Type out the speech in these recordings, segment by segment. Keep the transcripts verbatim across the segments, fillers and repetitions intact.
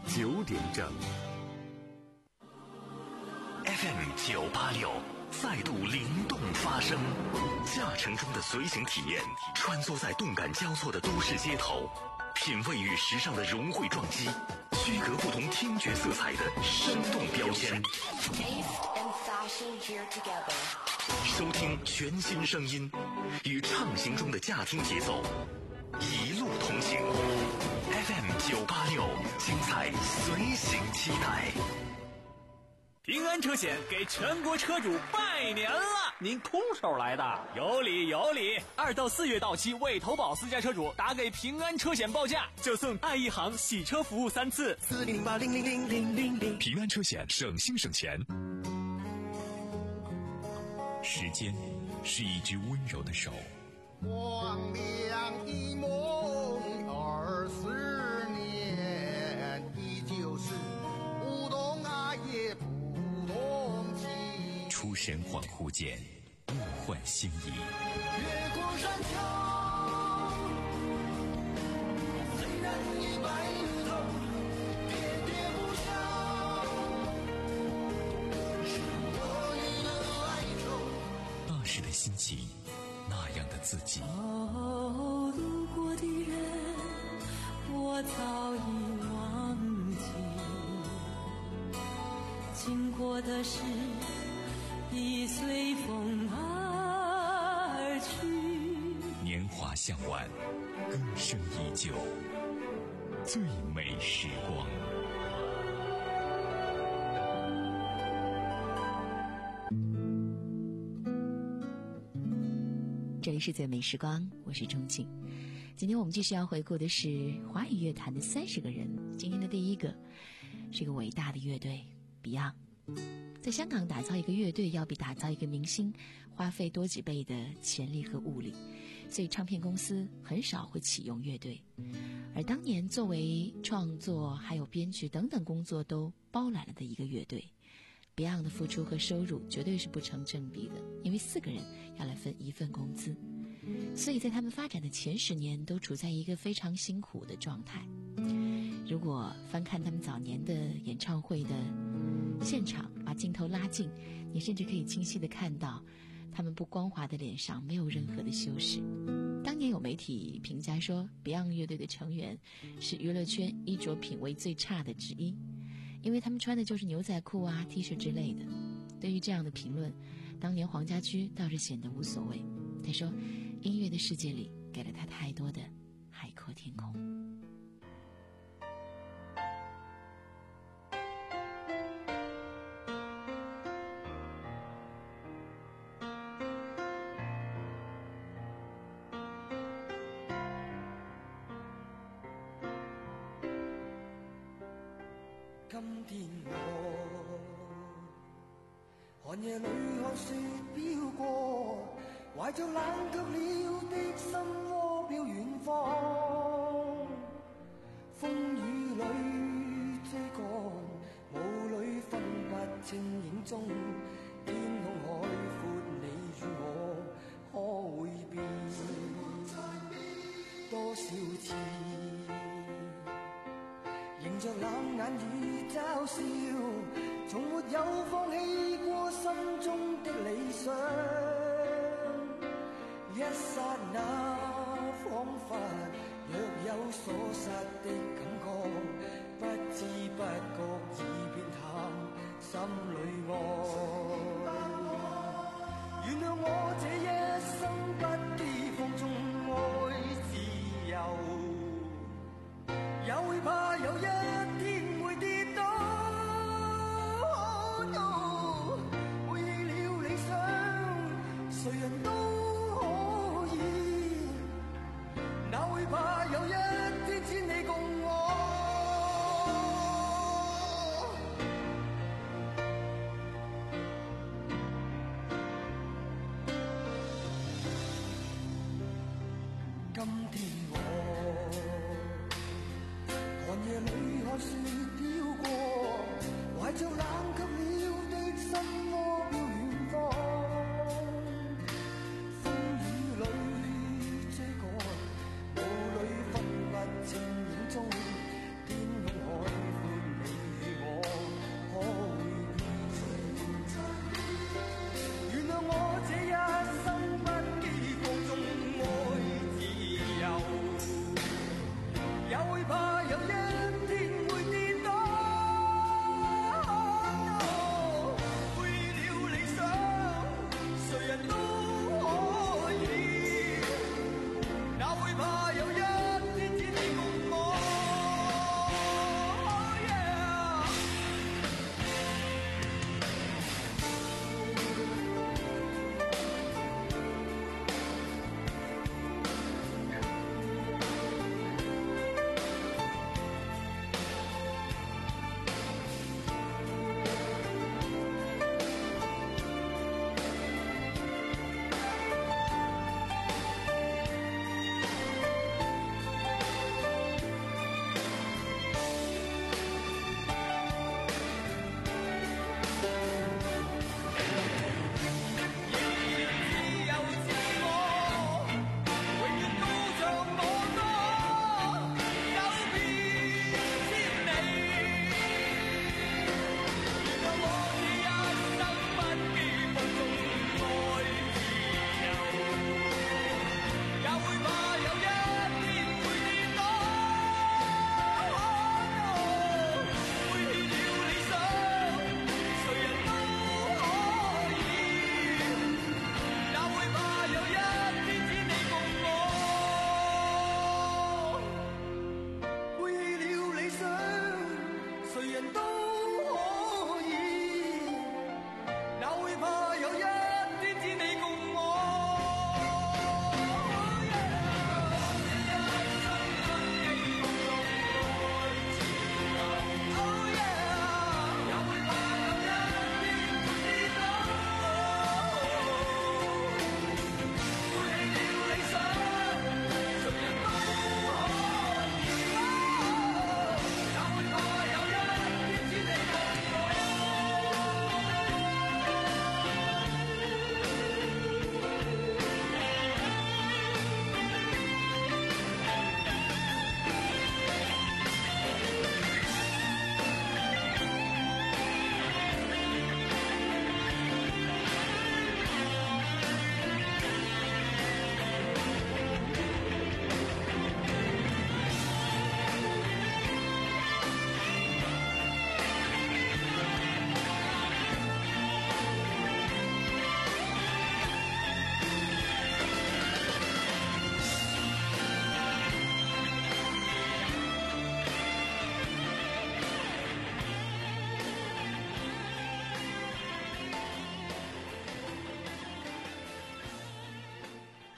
九点整。 F M 九八六再度灵动发声，驾乘中的随行体验，穿梭在动感交错的都市街头，品味与时尚的融汇撞击，区隔不同听觉色彩的生动标签。收听全新声音，与畅行中的驾听节奏，一路同行。F M 九八六，精彩随行期待。 平安车险给全国车主拜年了！ 您空手来的？ 有理有理！二到四月到期未投保私家车主打给平安车险报价，就送爱一行洗车服务三次。 四零零八零零零零零零。 平安车险，省心省钱。时间是一只温柔的手， 光亮一梦二十年，依旧是不懂爱也不懂情。 出神恍惚间，物换星移。 越过山丘，虽然已白了头，喋喋不休，是我与的哀愁。 那时的心情，那样的自己。 哦，路过的人，我早已忘记，经过的事已随风而去。 年华向晚，歌声依旧，最美时光。 这里是最美时光，我是钟静。今天我们继续要回顾的是华语乐坛的三十个人。今天的第一个是一个伟大的乐队 Beyond。 在香港打造一个乐队要比打造一个明星花费多几倍的钱力和物力，所以唱片公司很少会启用乐队。而当年作为创作还有编曲等等工作都包揽了的一个乐队， Beyond 的付出和收入绝对是不成正比的，因为四个人要来分一份工资，所以在他们发展的前十年都处在一个非常辛苦的状态。如果翻看他们早年的演唱会的现场，把镜头拉近，你甚至可以清晰地看到他们不光滑的脸上没有任何的修饰。当年有媒体评价说 Beyond 乐队的成员是娱乐圈衣着品味最差的之一，因为他们穿的就是牛仔裤啊 T 恤之类的。对于这样的评论，当年黄家驹倒是显得无所谓，他说音乐的世界里给了他太多的海阔天空。 今天我寒夜里看雪飄過，懷着冷卻了的心窩飄遠方。風雨裏遮蓋，霧裏分不清影蹤，天空海闊，你與我可會變多少次？迎着冷眼與嘲笑，從沒有放棄過心中的理想。一剎那彷彿若有所失的感覺，不知不覺已變淡心裏愛。原諒我這一生不羈放縱愛自由，也會怕有一天會跌倒。Oh no， 背棄了理想，誰人都可以，哪會怕有一天千里共我。今天我寒夜裏看雪飄過，懷着冷卻了的心窩飄遠方。風雨裏遮蓋，霧裏分不清影蹤，天空海闊。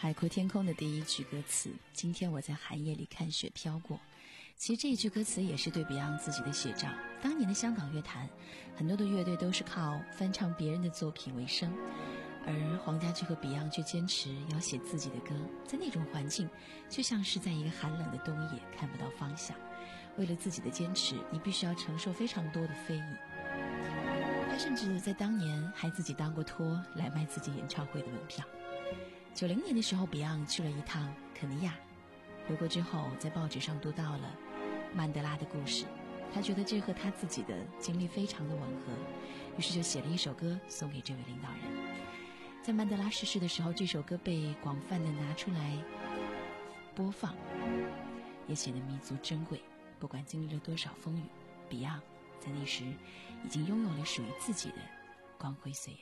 海阔天空的第一句歌词，今天我在寒夜里看雪飘过。其实这一句歌词也是对 Beyond 自己的写照。当年的香港乐坛，很多的乐队都是靠翻唱别人的作品为生，而黄家驹和 Beyond 却坚持要写自己的歌。在那种环境，就像是在一个寒冷的冬夜，看不到方向。为了自己的坚持，你必须要承受非常多的非议。他甚至在当年还自己当过托来卖自己演唱会的门票。九零年的时候 Beyond 去了一趟肯尼亚，回国之后在报纸上读到了曼德拉的故事，他觉得这和他自己的经历非常的吻合，于是就写了一首歌送给这位领导人。在曼德拉逝世的时候，这首歌被广泛的拿出来播放，也显得弥足珍贵。不管经历了多少风雨， Beyond 在那时已经拥有了属于自己的光辉岁月。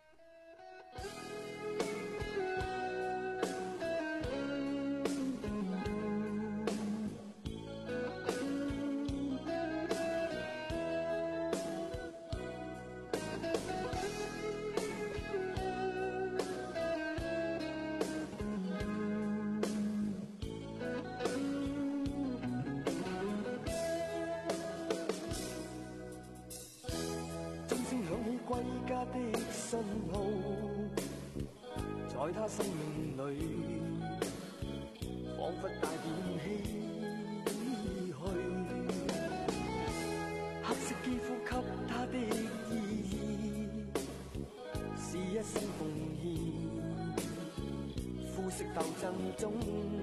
歸家的信號，在他生命裏，彷彿帶點唏噓。黑色肌膚給他的意義，是一生奉獻。膚色鬥爭中，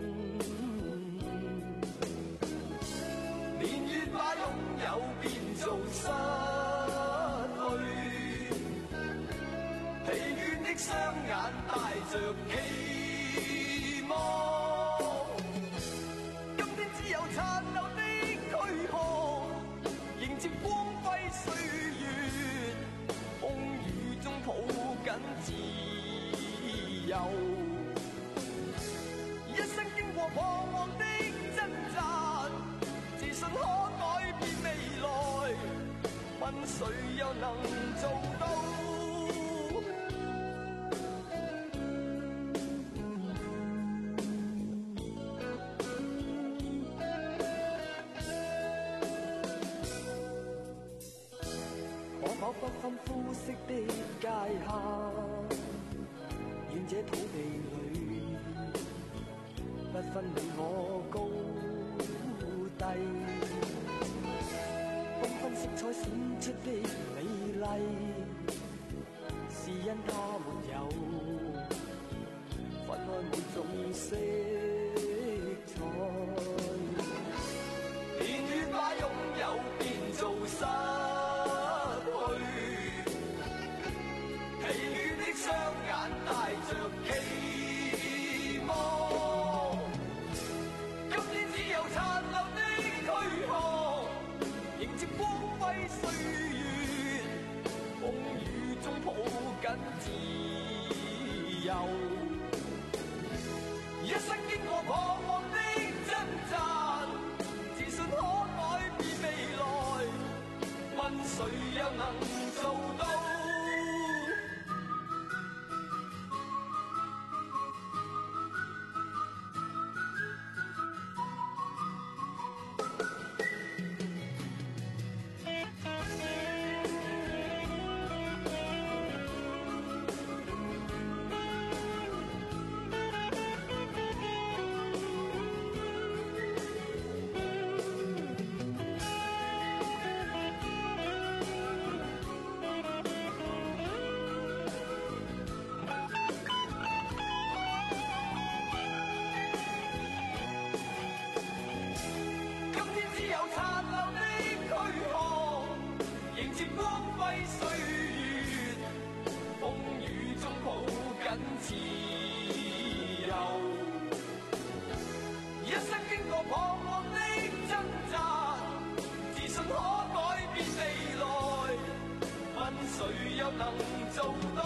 年月把擁有變做失去。疲倦的雙眼帶着期望，今天只有殘留的軀殼，迎接光輝歲月，風雨中抱緊自由。一生經過彷徨的掙扎，自信可改變未來，問誰又能做到？不分膚色的界限，願這土地裏不分你我高低，繽紛色彩閃出的美麗，是因它沒有分開每種色彩。年月把擁有變做失，雙眼帶着期望，今天只有殘留的軀殼，迎接光輝歲月，風雨中抱緊自由。一生經過彷徨的掙扎，自信可改變未來，問誰又能做到？自由，一生經過彷徨的掙扎，自信可改變未來，問誰又能做到？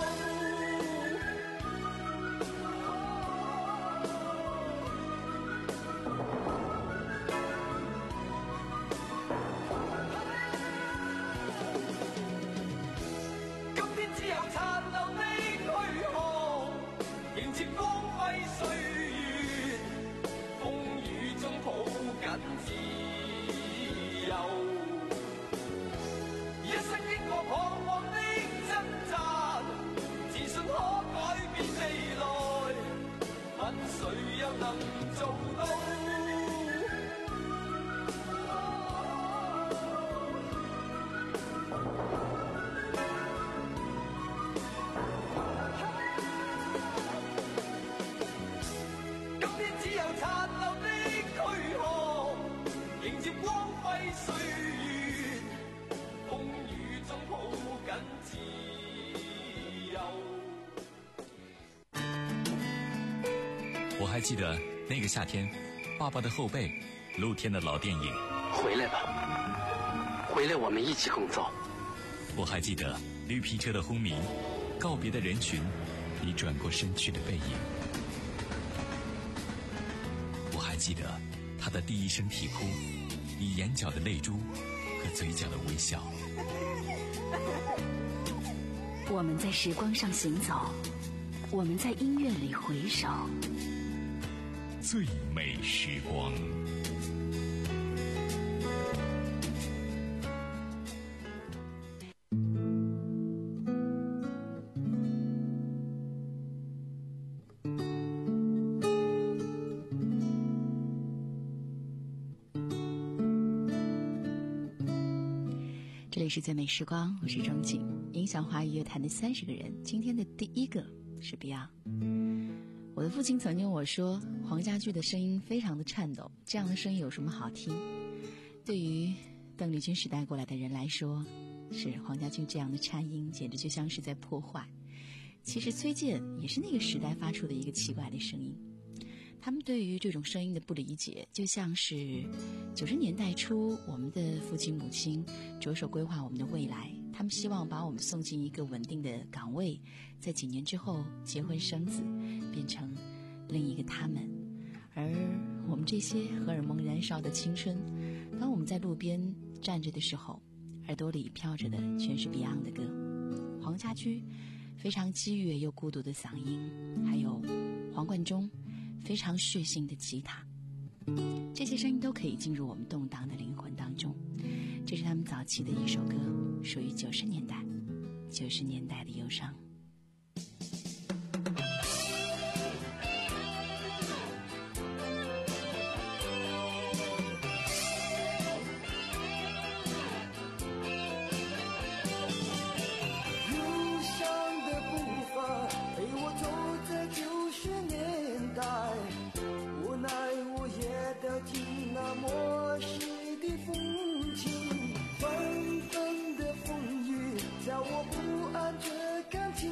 今天只有殘留的軀殼，迎接光輝歲月。 我还记得那个夏天，爸爸的后背，露天的老电影。 回来吧，回来，我们一起工作。 我还记得绿皮车的轰鸣，告别的人群，你转过身去的背影。我还记得他的第一声啼哭，你眼角的泪珠和嘴角的微笑。 我们在时光上行走，我们在音乐里回首。 最美时光。 这里是最美时光，我是钟景。影响华语乐坛的三十个人，今天的第一个是 Beyond。我的父亲曾经我说，黄家驹的声音非常的颤抖，这样的声音有什么好听？对于邓丽君时代过来的人来说，是黄家驹这样的颤音，简直就像是在破坏。其实崔健也是那个时代发出的一个奇怪的声音。他们对于这种声音的不理解，就像是九十年代初我们的父亲母亲着手规划我们的未来，他们希望把我们送进一个稳定的岗位，在几年之后结婚生子，变成另一个他们。而我们这些荷尔蒙燃烧的青春，当我们在路边站着的时候，耳朵里飘着的全是 Beyond 的歌。黄家驹非常激越又孤独的嗓音，还有黄贯中非常血腥的吉他，这些声音都可以进入我们动荡的灵魂当中。这是他们早期的一首歌，属于九十年代九十年代的忧伤。 忧伤的步伐陪我走在九十年代，无奈我也得听那陌生的风情，纷纷的风雨叫我不安这感情，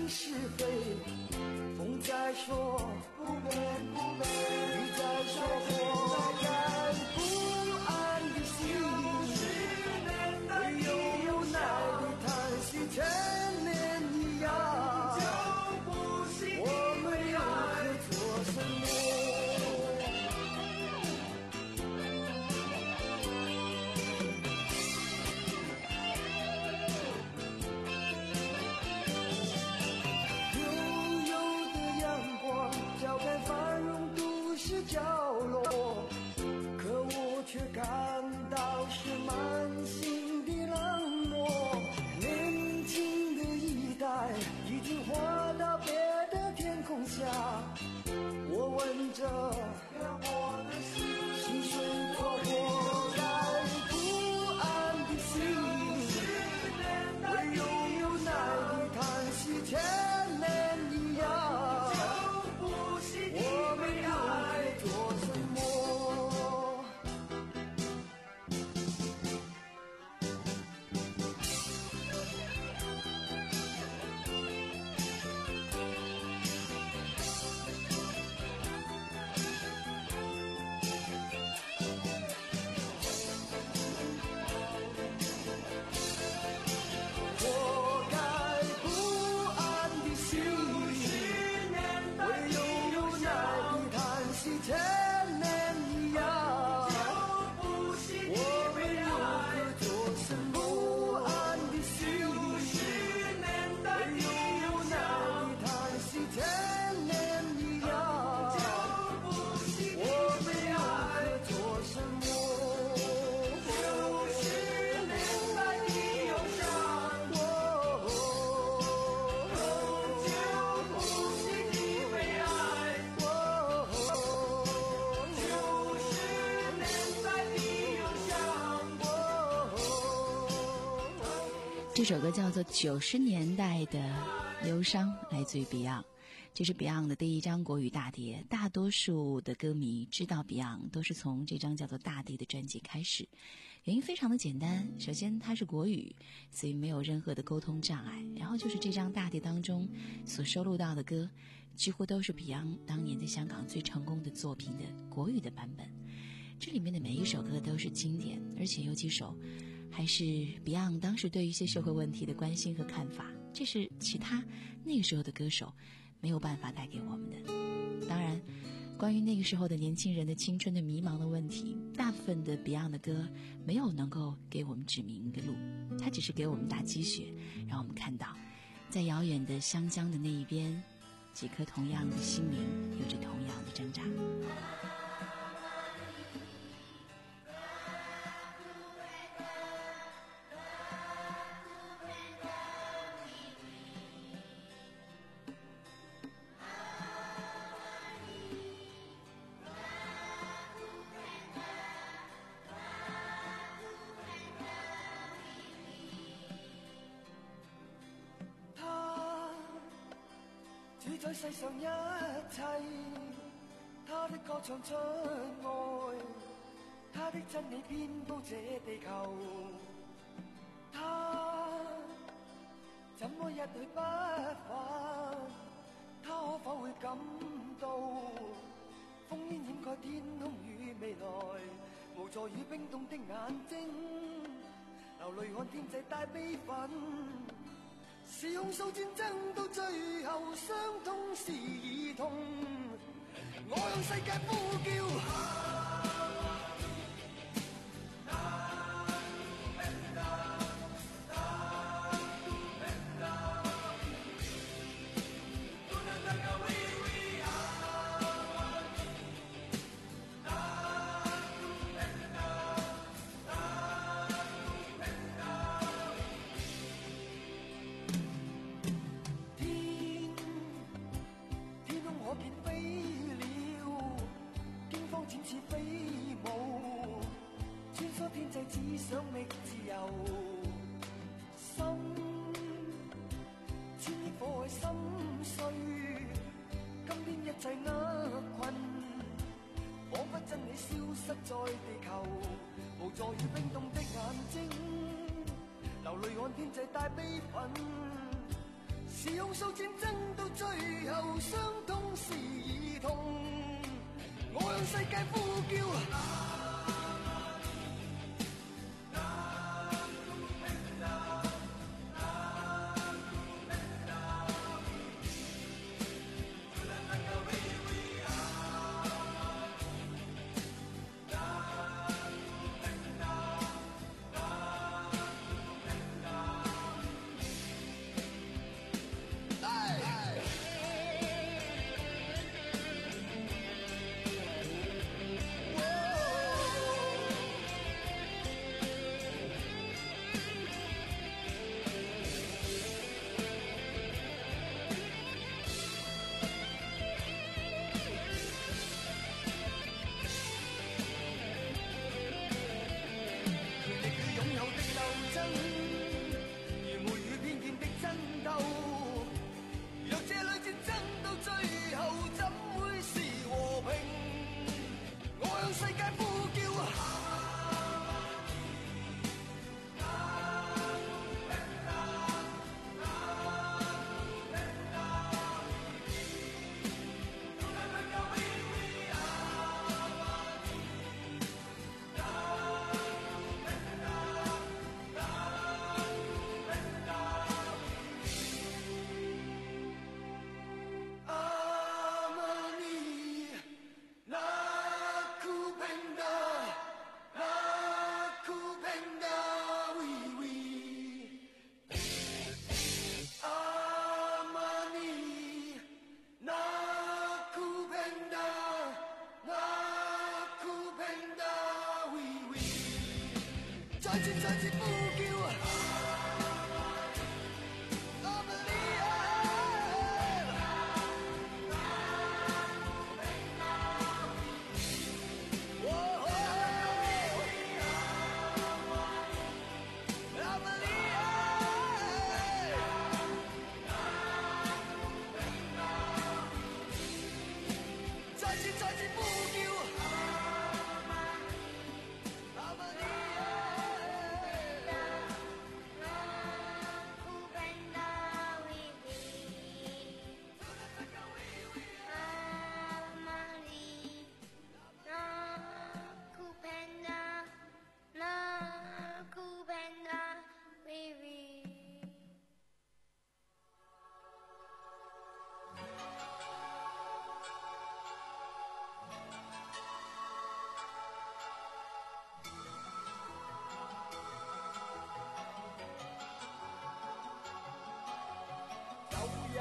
这首歌叫做九十年代的忧伤，来自于 Beyond。 这是 Beyond 的第一张国语大碟，大多数的歌迷知道 Beyond 都是从这张叫做大地的专辑开始。原因非常的简单，首先它是国语，所以没有任何的沟通障碍，然后就是这张大碟当中所收录到的歌几乎都是 Beyond 当年在香港最成功的作品的国语的版本。这里面的每一首歌都是经典，而且有几首还是 Beyond 当时对于一些社会问题的关心和看法，这是其他那个时候的歌手没有办法带给我们的。当然，关于那个时候的年轻人的青春的迷茫的问题，大部分的 Beyond 的歌没有能够给我们指明一个路，它只是给我们打鸡血，让我们看到在遥远的湘江的那一边，几颗同样的心灵有着同样的挣扎。 主宰世上一切，他的歌唱出愛，他的真理遍佈這地球。他怎麼一去不返？他可否會感到烽煙掩蓋天空與未來，無助與冰凍的眼睛，流淚看天際帶悲憤。是控訴戰爭到最後，傷痛是兒童。我向世界呼叫。只想覓自由，心千億火海心碎，今天一切厄困，彷彿真理消失在地球，無助與冰凍的眼睛，流淚看天際帶悲憤，是控訴戰爭到最後，傷痛是兒童，我向世界呼叫。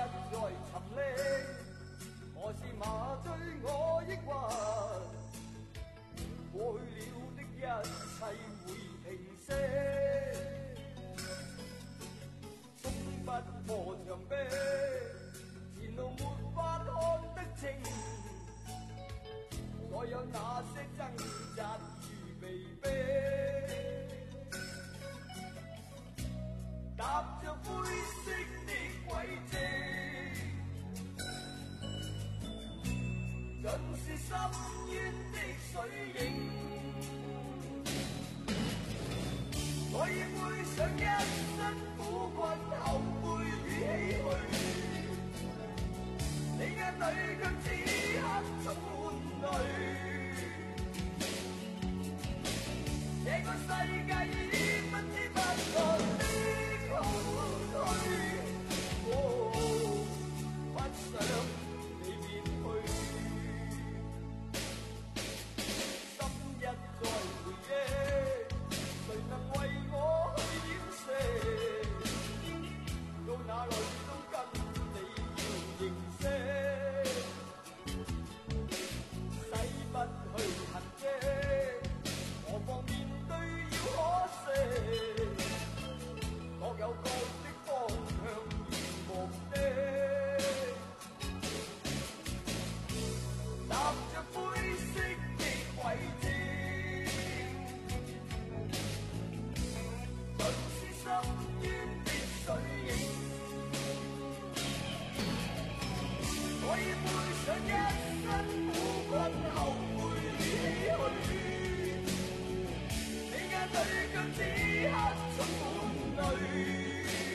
在沉溺，何时麻醉我抑郁？过去了的一切会平息，冲不破墙壁，前路没法看得清，所有那些挣扎如被逼，踏着灰色的轨迹，尽是深淵的水影。我已背上一身苦困、後悔與唏噓，你眼裏卻此刻充滿淚。這個世界已不知不覺的空虛，哦，不想你變去，心一再回憶，誰能為我去掩飾？到哪裏都跟你要認識，洗不去痕跡，何況面對要可惜，各有各的方向與目的，踏着灰色的軌跡，盡是深淵的水影。我已背上一身苦困、後悔與唏噓，你眼裏卻此刻充滿淚。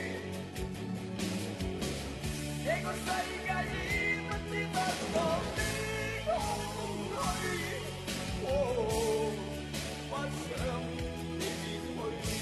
這個世界已不知不覺的空虛，哦，不想你變去。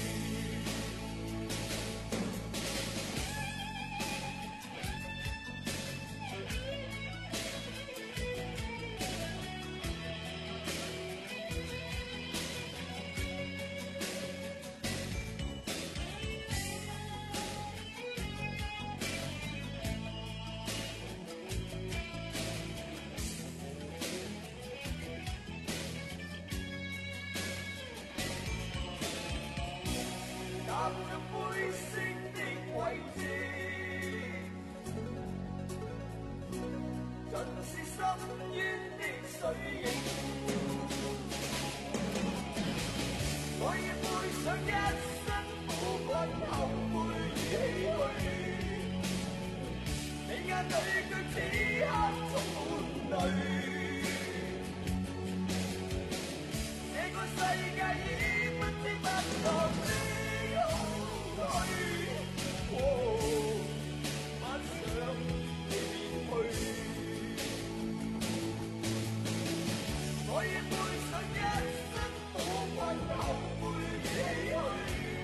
踏着灰色的軌跡，盡是深淵的水影。我已背上一身苦困、後悔與唏噓，你眼裏卻此刻充滿淚。這個世界已不知不覺的空虛，哦，不想你變去。我已背上一身苦困、後悔與唏噓，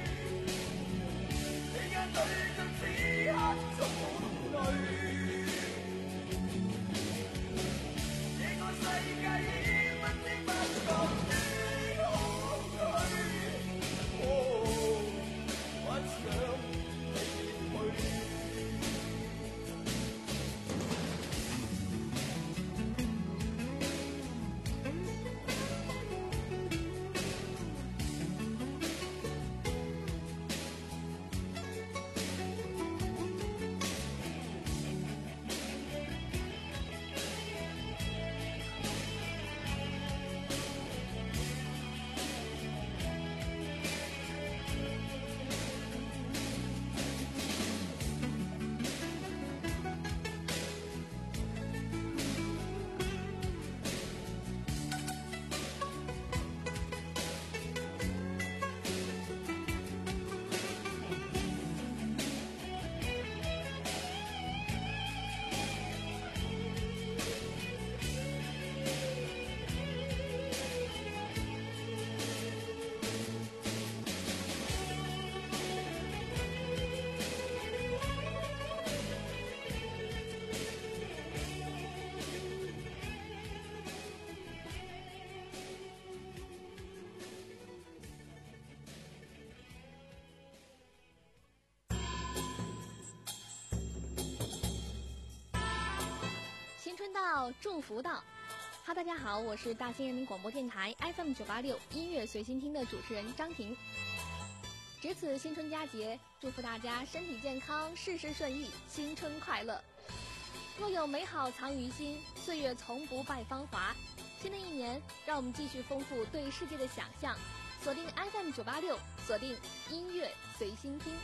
到，祝福到。哈，大家好，我是大兴人民广播电台 F M 九八六音乐随心听的主持人张婷。值此新春佳节，祝福大家身体健康，事事顺意，新春快乐。若有美好藏于心，岁月从不败芳华。新的一年，让我们继续丰富对世界的想象，锁定 F M 九八六，锁定音乐随心听。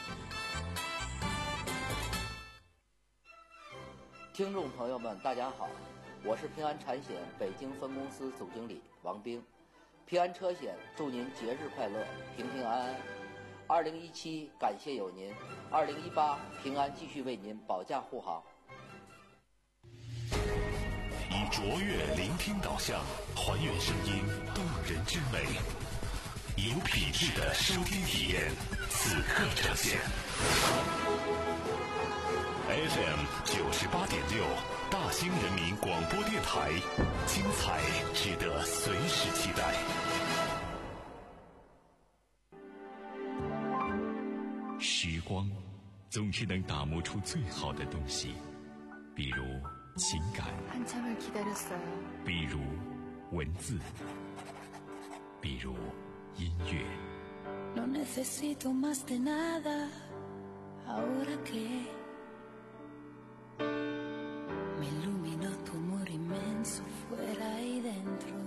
听众朋友们，大家好，我是平安产险北京分公司总经理王兵。平安车险祝您节日快乐，平平安安。二零一七感谢有您，二零一八平安继续为您保驾护航。 以卓越聆听导向，还原声音动人之美，有品质的收听体验，此刻呈现。F M 九十八点六，大兴人民广播电台，精彩值得随时期待。 时光总是能打磨出最好的东西，比如情感，比如文字，比如音乐。 No necesito más de nada, ahora que me iluminó tu amor inmenso fuera y dentro。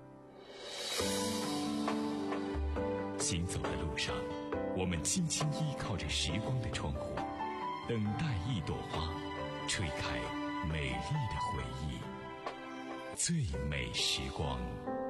行走的路上，我们轻轻依靠着时光的窗户，等待一朵花吹开美丽的回忆，最美时光。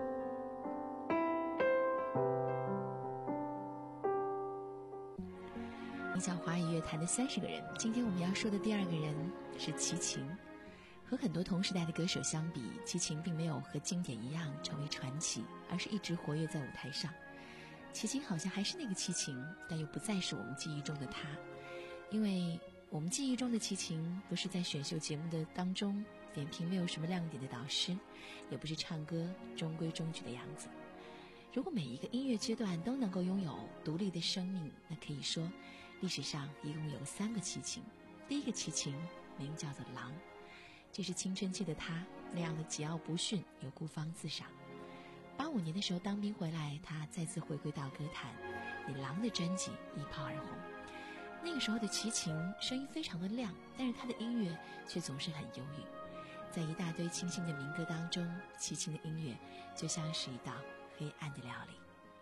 影响华语乐坛的三十个人，今天我们要说的第二个人是齐秦。和很多同时代的歌手相比，齐秦并没有和经典一样成为传奇，而是一直活跃在舞台上。齐秦好像还是那个齐秦，但又不再是我们记忆中的他，因为我们记忆中的齐秦不是在选秀节目的当中点评没有什么亮点的导师，也不是唱歌中规中矩的样子。如果每一个音乐阶段都能够拥有独立的生命，那可以说历史上一共有三个齐秦。第一个齐秦名叫做狼，这是青春期的他那样的桀骜不驯又孤芳自赏。八五年的时候当兵回来，他再次回归到歌坛，以狼的专辑一炮而红。那个时候的齐秦声音非常的亮，但是他的音乐却总是很忧郁。在一大堆清新的民歌当中，齐秦的音乐就像是一道黑暗的料理。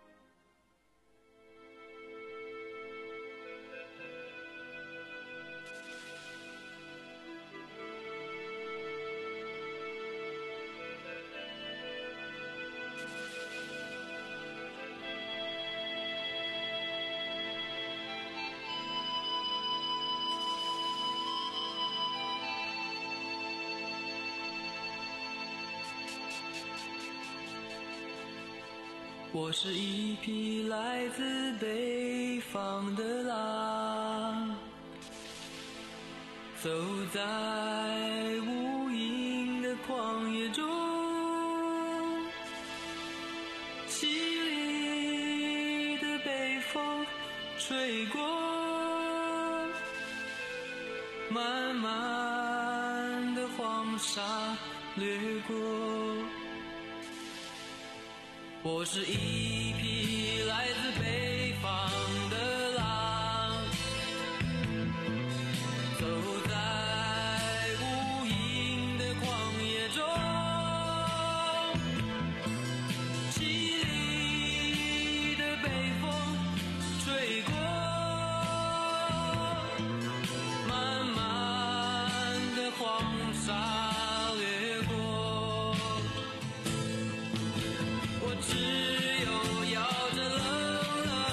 我是一匹来自北方的狼，走在无垠的旷野中，凄厉的北风吹过，漫漫的黄沙掠过。我是一匹来自北方的狼，走在无垠的旷野中，凄厉的北风吹过，漫漫的黄沙掠过。我只有摇着冷冷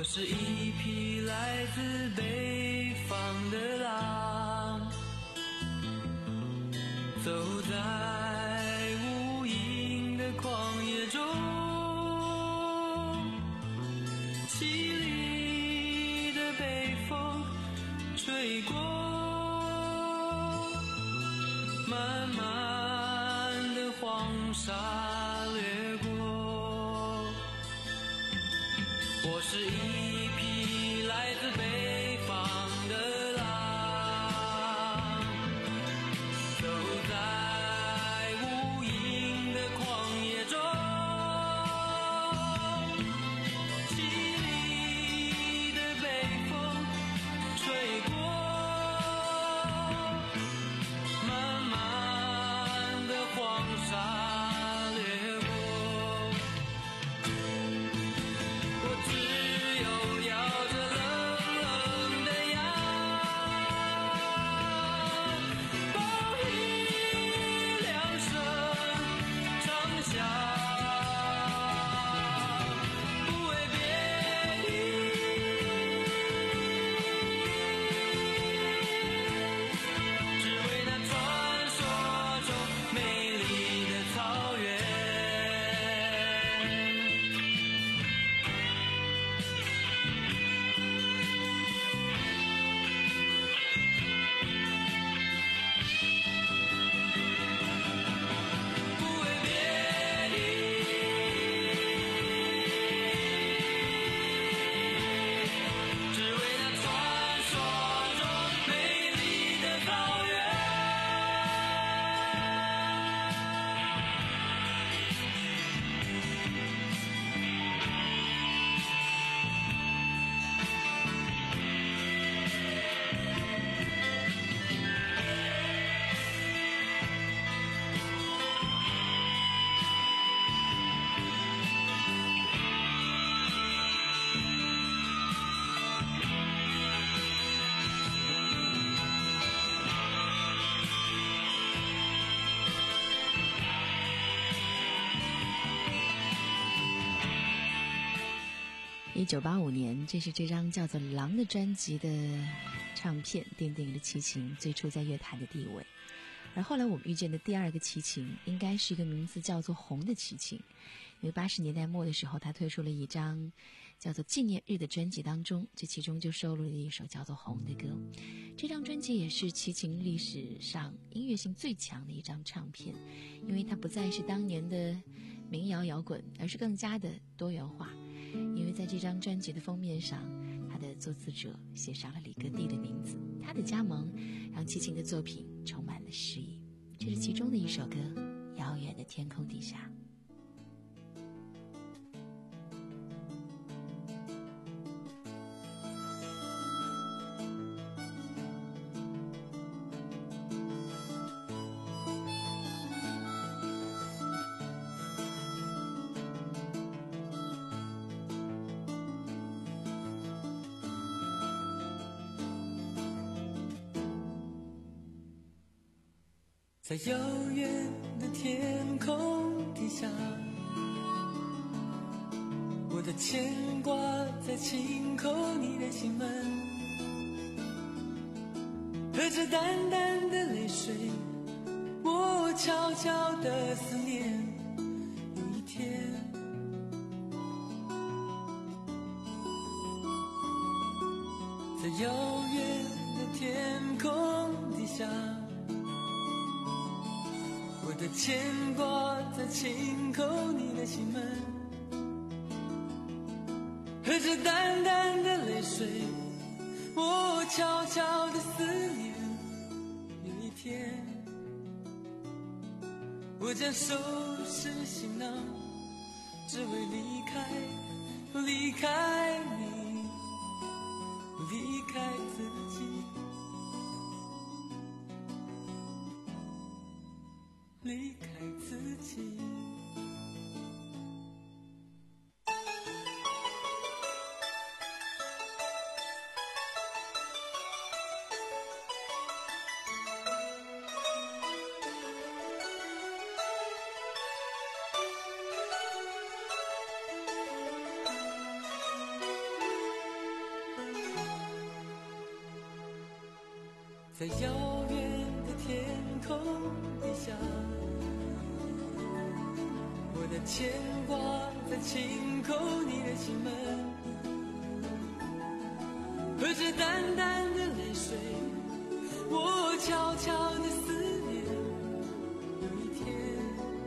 是一匹来自北方的狼，走在无垠的旷野中，凄厉的北风吹过，漫漫的黄沙掠过。我是一匹来自北方的狼，走在无垠的旷野中，凄厉的北风吹过，漫漫的黄沙掠过。我只有咬着冷冷的牙，报以两声长啸，不为别意，只为那传说中美丽的草原。不为别意，只为那传说中美丽的草原。 一九八五年，这是这张叫做《狼》的专辑的唱片奠定了齐秦最初在乐坛的地位。而后来我们遇见的第二个齐秦，应该是一个名字叫做红的齐秦，因为八十年代末的时候，他推出了一张叫做《纪念日》的专辑当中，这其中就收录了一首叫做《红》的歌。这张专辑也是齐秦历史上音乐性最强的一张唱片，因为它不再是当年的民谣摇滚，而是更加的多元化。因为在这张专辑的封面上，他的作词者写上了李格弟的名字，他的加盟让齐秦的作品充满了诗意。这是其中的一首歌《遥远的天空底下》。 在遥远的天空底下，我的牵挂在轻叩你的心门，和着淡淡的泪水，我悄悄的思念。有一天，在遥远的天空底下，我的牵挂在轻叩你的心门，和着淡淡的泪水，我悄悄的思念。有一天，我将收拾行囊，只为离开，离开你，离开自己。离开自己。 在遥远的天空底下，我的牵挂在轻叩你的心门，和着淡淡的泪水，我悄悄地思念。有一天，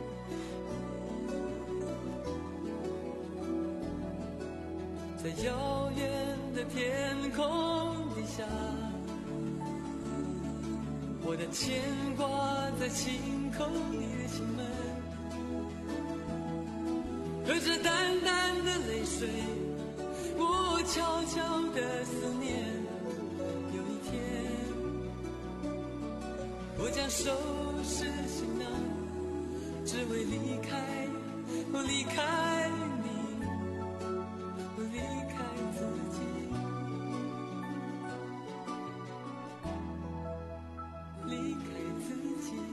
在遥远的天空底下，我的牵挂在轻叩你的心门，和着淡淡的泪水，我悄悄地思念。有一天，我将收拾行囊，只为离开，我离开你，我离开自己，离开自己。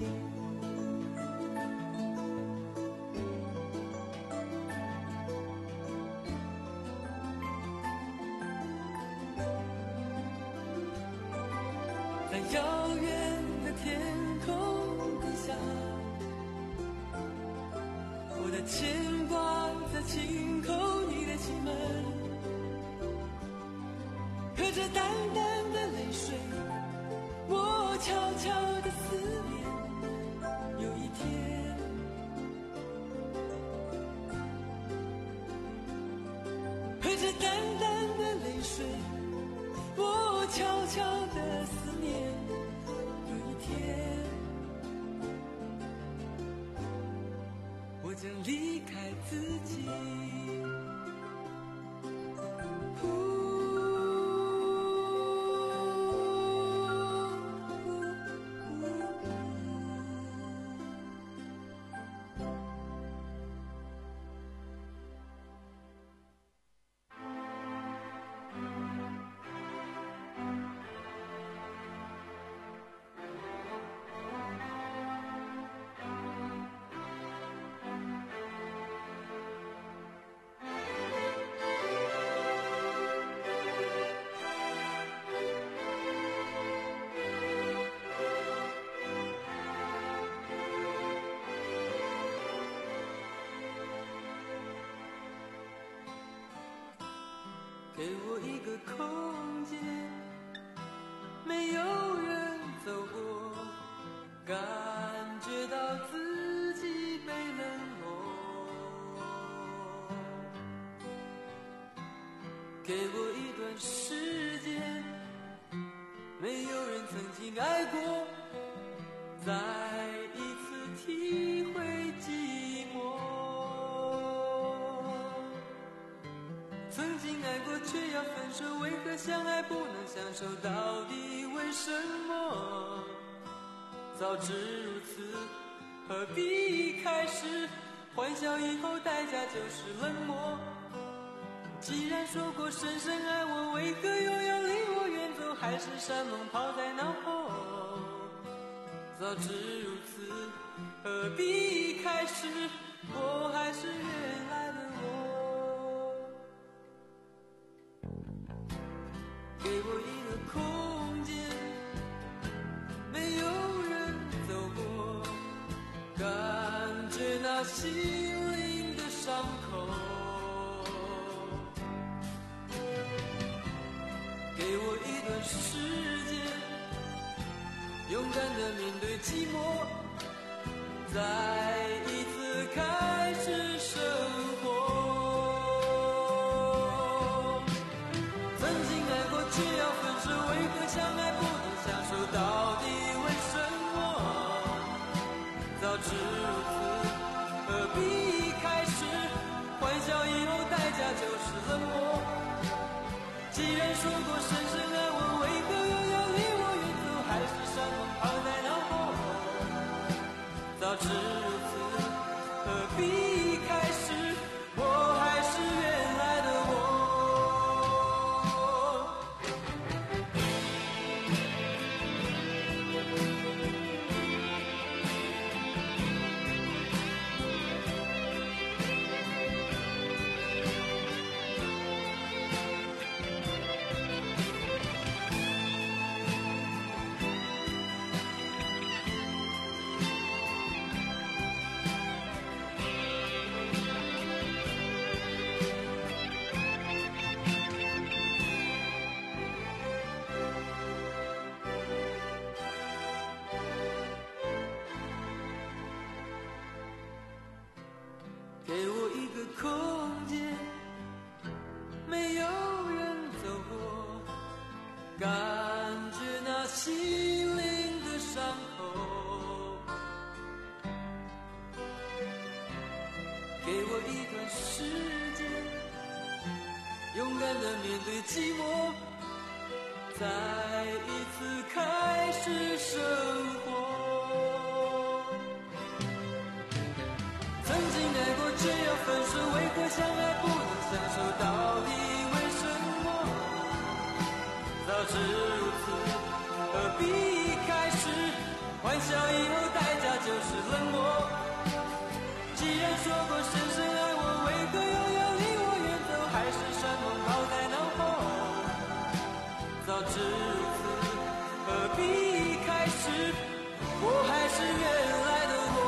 在遥远的天空底下，我的牵挂在轻叩你的心门，和着淡淡的泪水，我悄悄地思念。有一天，和着淡淡的泪水，我悄悄地思念。有一天，我将离开自己。给我一个空间，没有人走过，感觉到自己被冷落。给我一段时间，没有人曾经爱过，再一次体会寂寞。曾经爱过却要分手，为何相爱不能相守？到底为什么？早知如此，何必开始？欢笑以后代价就是冷漠。既然说过深深爱我，为何又要离我远走？海誓山盟抛在脑后。早知如此，何必开始？我还是原来的我。给我一个空间，没有人走过，感觉那心灵的伤口。给我一段时间，勇敢地面对寂寞，再一次开始生活。却要分手，为何相爱不能相守？到底为什么？早知如此，何必开始？欢笑以后代价就是冷漠。既然说过深深爱我，为何又要离我远走？海誓山盟抛在脑后。早知如此，何必开始？我还是原来的我。 给我一个空间，没有人走过，感觉那心灵的伤口，给我一段时间，勇敢地面对寂寞，再一次开始生活。曾经爱过却要分手，为何相爱不能相守？到底为什么？早知如此，何必一开始？欢笑以后代价就是冷漠。既然说过深深爱我，为何又要离我远走？还是山盟抛在脑后。早知如此，何必一开始？我还是原来的我。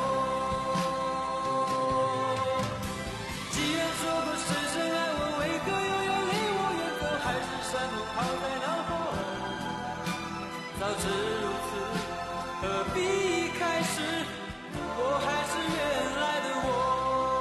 既然说过深深爱我，为何又要离我远走？还是山盟抛在脑后。早知如此，何必一开始？我还是原来的我。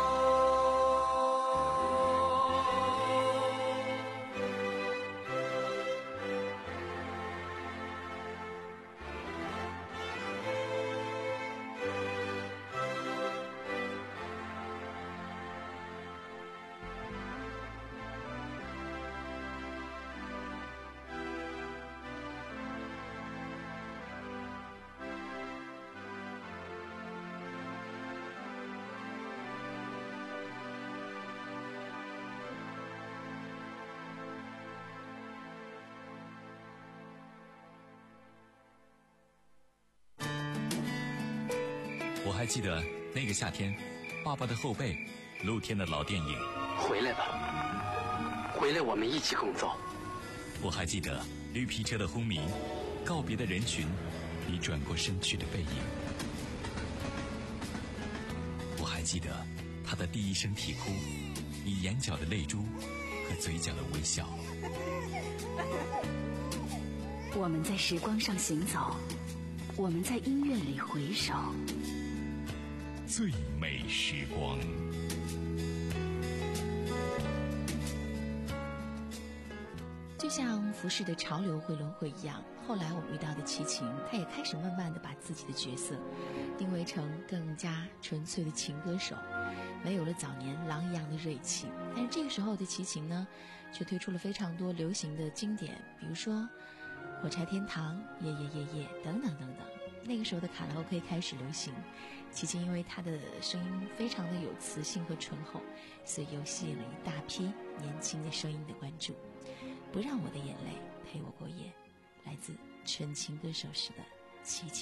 我还记得那个夏天，爸爸的后背，露天的老电影。 回来吧，回来，我们一起共奏。 我还记得绿皮车的轰鸣，告别的人群，你转过身去的背影。我还记得他的第一声啼哭，你眼角的泪珠和嘴角的微笑。 我们在时光上行走，我们在音乐里回首。 最美时光。 就像服饰的潮流会轮回一样，后来我们遇到的齐秦，他也开始慢慢的把自己的角色定位成更加纯粹的情歌手，没有了早年狼一样的锐气。但是这个时候的齐秦呢，却推出了非常多流行的经典，比如说《火柴天堂》、《夜夜夜夜》等等等等。那个时候的卡拉 OK 开始流行，齐秦因为他的声音非常的有磁性和醇厚，所以又吸引了一大批年轻的声音的关注。不让我的眼泪陪我过夜，来自纯情歌手时的齐秦。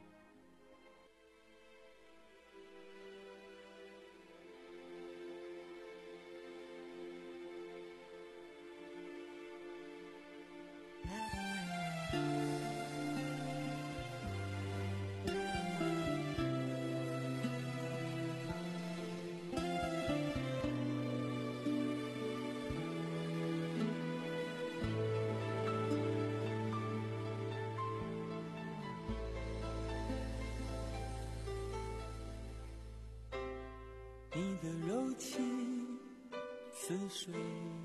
你的柔情似水，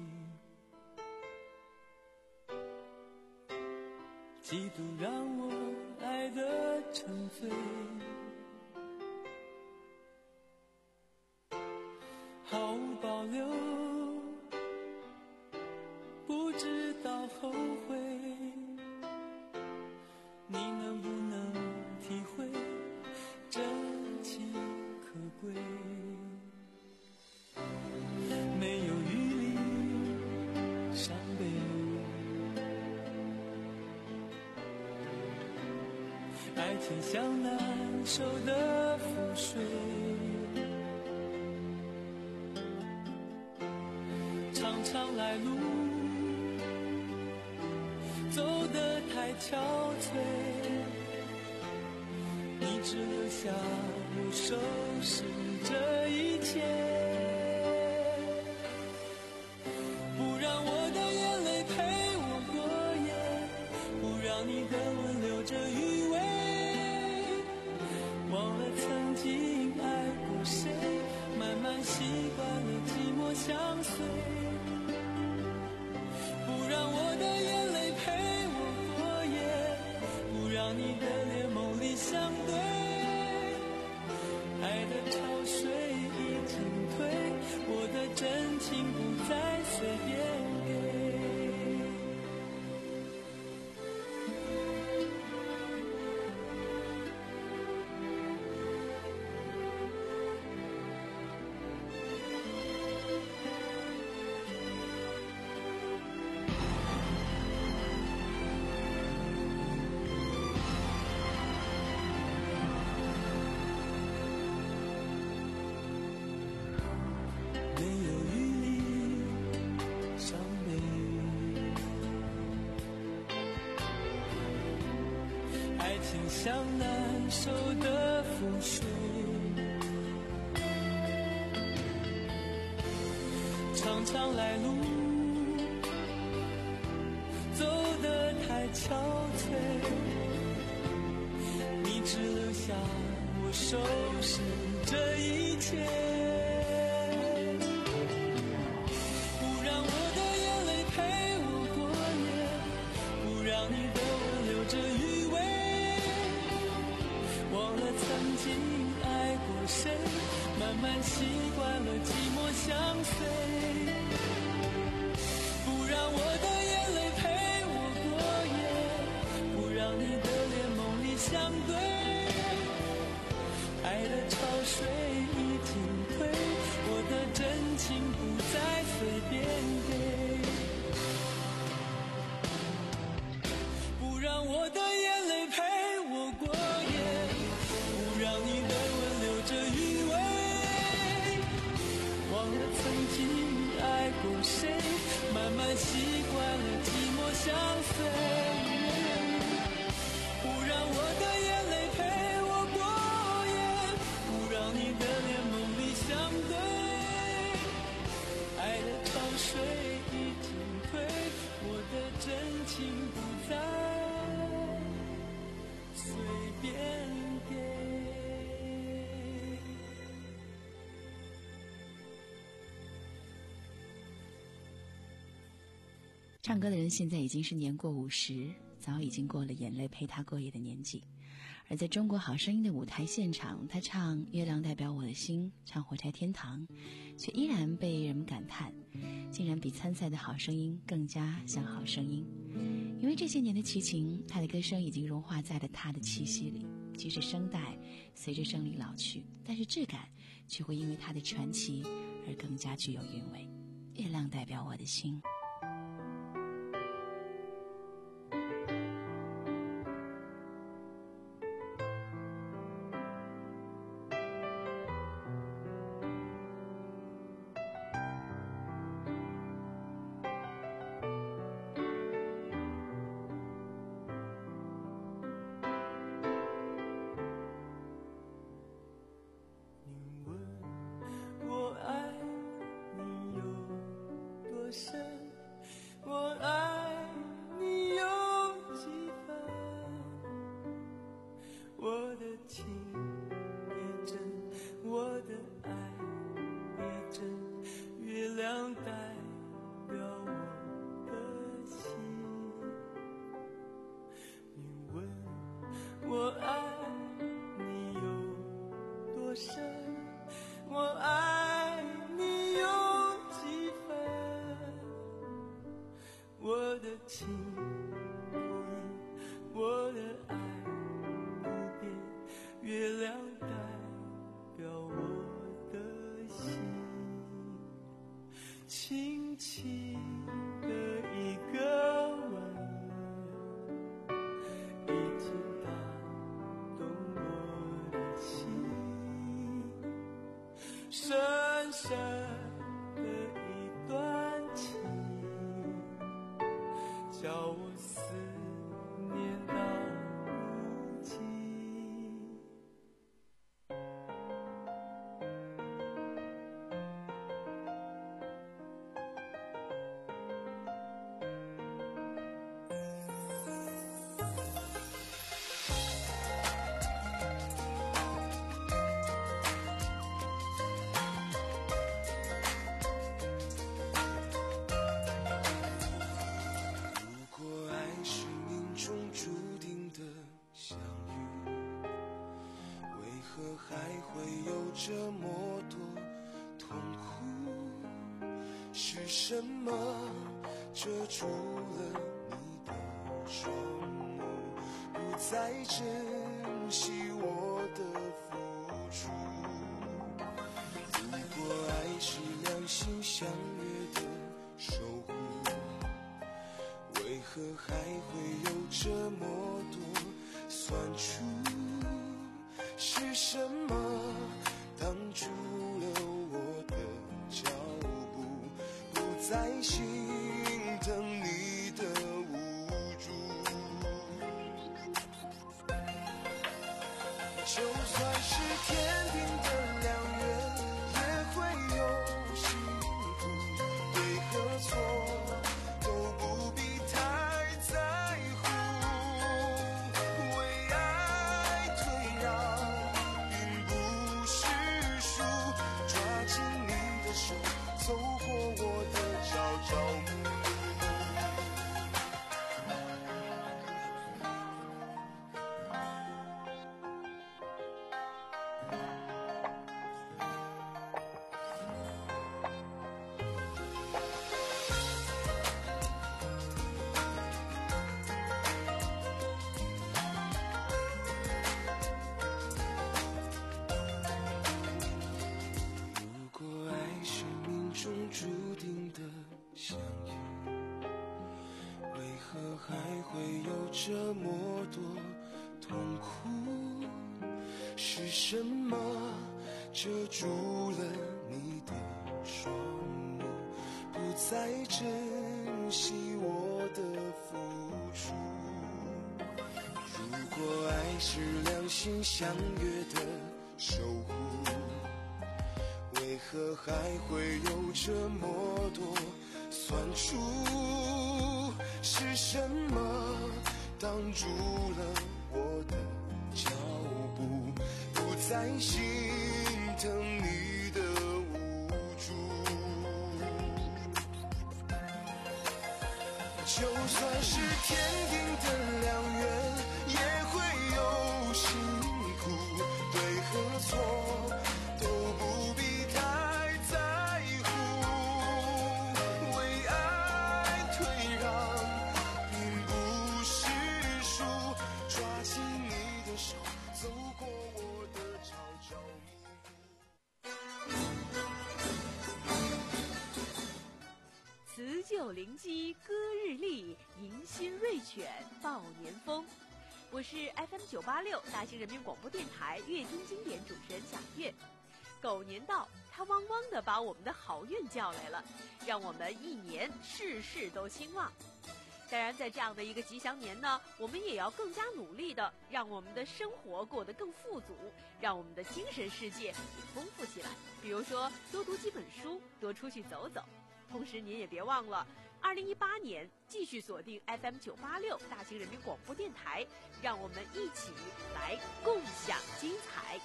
几度让我爱得沉醉，毫无保留，不知道后悔。你能不能体会真情可贵？没有余力伤悲，爱情像难受的覆水，长长来路走得太憔悴，你只留下我收拾这一切。你的吻留着余味，忘了曾经爱过谁，慢慢习随，不让我的眼泪陪我过夜，不让你的脸梦里相对，爱的潮水已经退，我的真情不再随便给。像难受的覆水，长长来路走得太憔悴，你只留下我收拾这一切，不让我的眼泪陪我过夜，不让你的吻留着余味，忘了曾经爱过谁，慢慢习惯了寂寞相随，不让我的眼泪陪我过夜，不让你的脸梦里相对，爱的潮水已经退，我的真情不再随便给，不让我的眼泪陪我过夜，不让你的吻留着余味，忘了曾经爱过谁，慢慢习惯了寂寞相随，不让我的眼泪陪我过夜，不让你的脸梦里相对，爱的潮水已经退，我的真情不再随便给。 唱歌的人现在已经是年过五十，早已经过了眼泪陪他过夜的年纪。而在中国好声音的舞台现场，他唱《月亮代表我的心》，唱《火柴天堂》，却依然被人们感叹，竟然比参赛的好声音更加像好声音。因为这些年的齐秦，他的歌声已经融化在了他的气息里，即使声带随着生理老去，但是质感却会因为他的传奇而更加具有韵味。月亮代表我的心。 还会有这么多痛苦？是什么遮住了你的双目，不再珍惜我的付出？如果爱是两心相约的守护，为何还会有这么多酸楚？是什么挡住了我的脚步，不再心疼你的无助？就算是天定的良缘，也会有辛苦，对和错都不必太在乎。为爱退让并不是输，抓紧你的手，走过我的朝朝暮暮。注定的相遇，为何还会有这么多痛苦？是什么遮住了你的双目，不再珍惜我的付出？如果爱是两心相约的守护，为何还会有这么多酸楚？是什么挡住了我的脚步，不再心疼你的无助？就算是天定的良缘，也会有辛苦，对和错都不必太在乎。为爱退让并不是输，抓紧你的手，走过我的朝朝暮暮。辞旧临机歌日丽，迎新瑞犬报年风。我是 F M 九八六大兴人民广播电台乐听经典主持人蒋月。狗年到，它汪汪地把我们的好运叫来了，让我们一年事事都兴旺。当然，在这样的一个吉祥年呢，我们也要更加努力的让我们的生活过得更富足，让我们的精神世界也丰富起来。比如说，多读几本书，多出去走走。同时，您也别忘了，二零一八年继续锁定 F M 九八六大兴人民广播电台，让我们一起来共享精彩。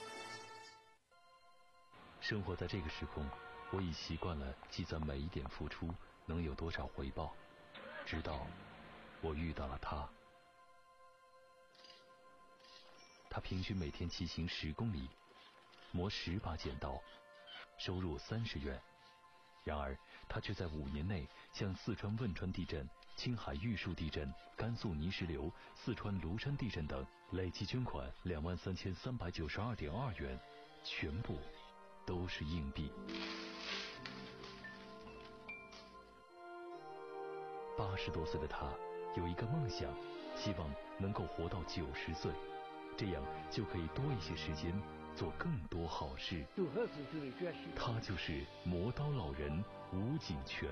生活在这个时空，我已习惯了计算每一点付出能有多少回报，直到我遇到了他。他平均每天骑行十公里，磨十把剪刀，收入三十元。然而他却在五年内向四川汶川地震、青海玉树地震、甘肃泥石流、四川庐山地震等累计捐款两万三千三百九十二点二元，全部都是硬币。八十多岁的他有一个梦想，希望能够活到九十岁，这样就可以多一些时间做更多好事。他就是磨刀老人吴景全。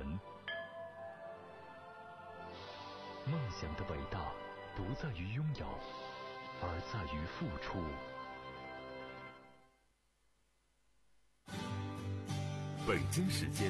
梦想的伟大不在于拥有，而在于付出。 北京时间